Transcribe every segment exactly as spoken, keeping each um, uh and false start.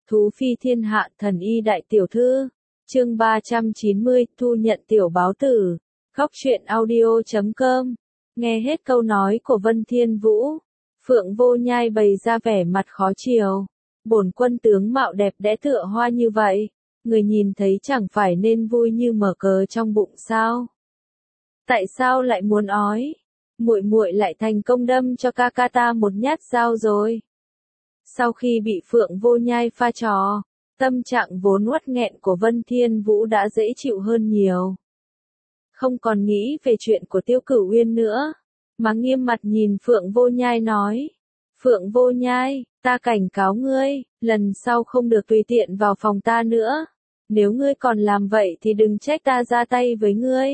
Thú phi thiên hạ thần y đại tiểu thư. Chương ba trăm chín mươi, thu nhận tiểu báo tử. Góc truyện audio chấm com. Nghe hết câu nói của Vân Thiên Vũ, Phượng Vô Nhai bày ra vẻ mặt khó chiều. Bổn quân tướng mạo đẹp đẽ tựa hoa như vậy, người nhìn thấy chẳng phải nên vui như mở cờ trong bụng sao? Tại sao lại muốn ói? Muội muội lại thành công đâm cho ca ca ta một nhát dao rồi. Sau khi bị Phượng Vô Nhai pha trò, tâm trạng vốn uất nghẹn của Vân Thiên Vũ đã dễ chịu hơn nhiều. Không còn nghĩ về chuyện của Tiêu Cửu Uyên nữa, mà nghiêm mặt nhìn Phượng Vô Nhai nói. Phượng Vô Nhai, ta cảnh cáo ngươi, lần sau không được tùy tiện vào phòng ta nữa. Nếu ngươi còn làm vậy thì đừng trách ta ra tay với ngươi.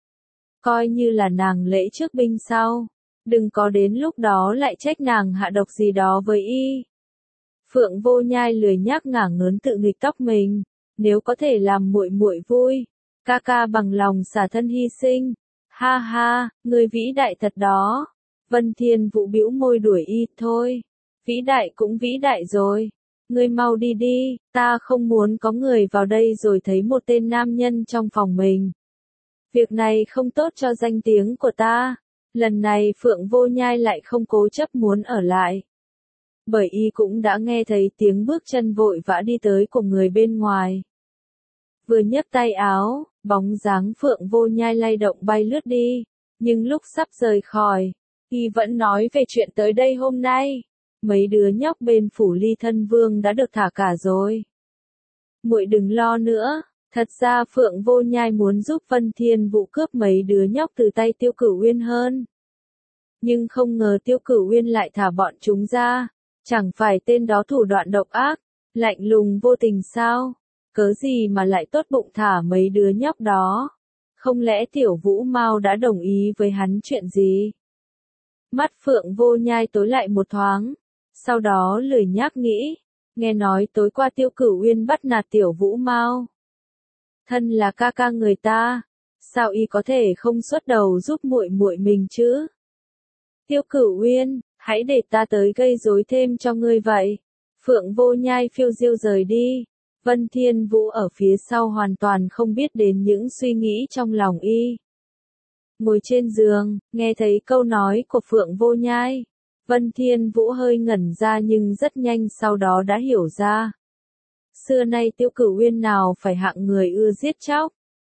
Coi như là nàng lễ trước binh sau, đừng có đến lúc đó lại trách nàng hạ độc gì đó với y. Phượng Vô Nhai lười nhác ngả ngớn tự nghịch tóc mình, nếu có thể làm muội muội vui, ca ca bằng lòng xả thân hy sinh. Ha ha, ngươi vĩ đại thật đó. Vân Thiên Vũ bĩu môi đuổi y, thôi, vĩ đại cũng vĩ đại rồi, ngươi mau đi đi, ta không muốn có người vào đây rồi thấy một tên nam nhân trong phòng mình. Việc này không tốt cho danh tiếng của ta. Lần này Phượng Vô Nhai lại không cố chấp muốn ở lại, bởi y cũng đã nghe thấy tiếng bước chân vội vã đi tới của người bên ngoài. Vừa nhấc tay áo, bóng dáng Phượng Vô Nhai lay động bay lướt đi, nhưng lúc sắp rời khỏi, y vẫn nói về chuyện tới đây hôm nay. Mấy đứa nhóc bên phủ Ly Thân Vương đã được thả cả rồi. Muội đừng lo nữa, thật ra Phượng Vô Nhai muốn giúp Vân Thiên Vũ cướp mấy đứa nhóc từ tay Tiêu Cửu Uyên hơn. Nhưng không ngờ Tiêu Cửu Uyên lại thả bọn chúng ra. Chẳng phải tên đó thủ đoạn độc ác, lạnh lùng vô tình sao? Cớ gì mà lại tốt bụng thả mấy đứa nhóc đó? Không lẽ Tiểu Vũ Mao đã đồng ý với hắn chuyện gì? Mắt Phượng Vô Nhai tối lại một thoáng, sau đó lười nhác nghĩ, nghe nói tối qua Tiêu Cửu Uyên bắt nạt Tiểu Vũ Mao. Thân là ca ca người ta, sao y có thể không xuất đầu giúp muội muội mình chứ? Tiêu Cửu Uyên, hãy để ta tới gây rối thêm cho ngươi vậy. Phượng Vô Nhai phiêu diêu rời đi. Vân Thiên Vũ ở phía sau hoàn toàn không biết đến những suy nghĩ trong lòng y. Ngồi trên giường, nghe thấy câu nói của Phượng Vô Nhai, Vân Thiên Vũ hơi ngẩn ra nhưng rất nhanh sau đó đã hiểu ra. Xưa nay Tiêu Cửu Uyên nào phải hạng người ưa giết chóc.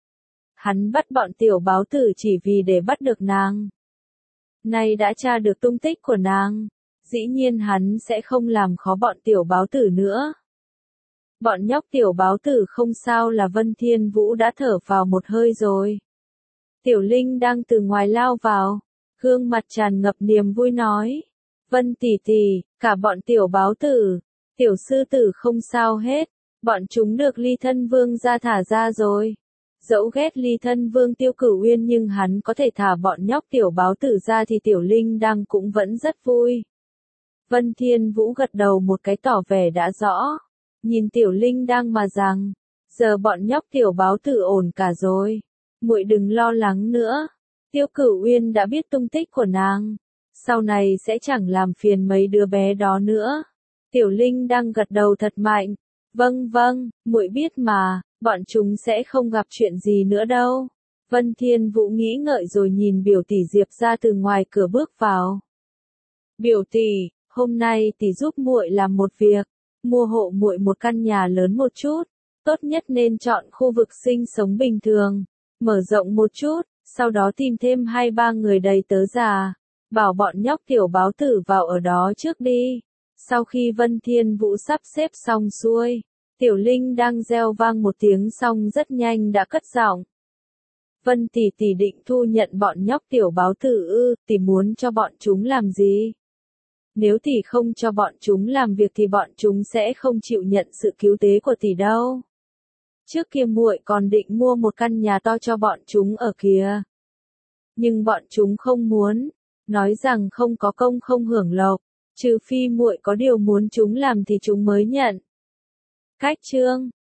Hắn bắt bọn tiểu báo tử chỉ vì để bắt được nàng. Nay đã tra được tung tích của nàng, dĩ nhiên hắn sẽ không làm khó bọn tiểu báo tử nữa. Bọn nhóc tiểu báo tử không sao là Vân Thiên Vũ đã thở vào một hơi rồi. Tiểu Linh đang từ ngoài lao vào, gương mặt tràn ngập niềm vui nói. Vân tỷ tỷ, cả bọn tiểu báo tử, tiểu sư tử không sao hết, bọn chúng được Ly Thân Vương ra thả ra rồi. Dẫu ghét Ly Thân Vương Tiêu Cửu Uyên nhưng hắn có thể thả bọn nhóc tiểu báo tử ra thì Tiểu Linh đang cũng vẫn rất vui. Vân Thiên Vũ gật đầu một cái tỏ vẻ đã rõ. Nhìn Tiểu Linh đang mà rằng, giờ bọn nhóc tiểu báo tử ổn cả rồi. Muội đừng lo lắng nữa. Tiêu Cửu Uyên đã biết tung tích của nàng. Sau này sẽ chẳng làm phiền mấy đứa bé đó nữa. Tiểu Linh đang gật đầu thật mạnh. Vâng vâng, muội biết mà. Bọn chúng sẽ không gặp chuyện gì nữa đâu. Vân Thiên Vũ nghĩ ngợi rồi nhìn biểu tỷ Diệp ra từ ngoài cửa bước vào. Biểu tỷ, hôm nay tỷ giúp muội làm một việc, mua hộ muội một căn nhà lớn một chút, tốt nhất nên chọn khu vực sinh sống bình thường, mở rộng một chút, sau đó tìm thêm hai ba người đầy tớ già, bảo bọn nhóc tiểu báo tử vào ở đó trước đi. Sau khi Vân Thiên Vũ sắp xếp xong xuôi, Tiểu Linh đang reo vang một tiếng xong rất nhanh đã cất giọng. Vân tỷ tỷ định thu nhận bọn nhóc tiểu báo tử ư, tỷ muốn cho bọn chúng làm gì? Nếu tỷ không cho bọn chúng làm việc thì bọn chúng sẽ không chịu nhận sự cứu tế của tỷ đâu. Trước kia muội còn định mua một căn nhà to cho bọn chúng ở kìa. Nhưng bọn chúng không muốn, nói rằng không có công không hưởng lộc, trừ phi muội có điều muốn chúng làm thì chúng mới nhận. Cách chương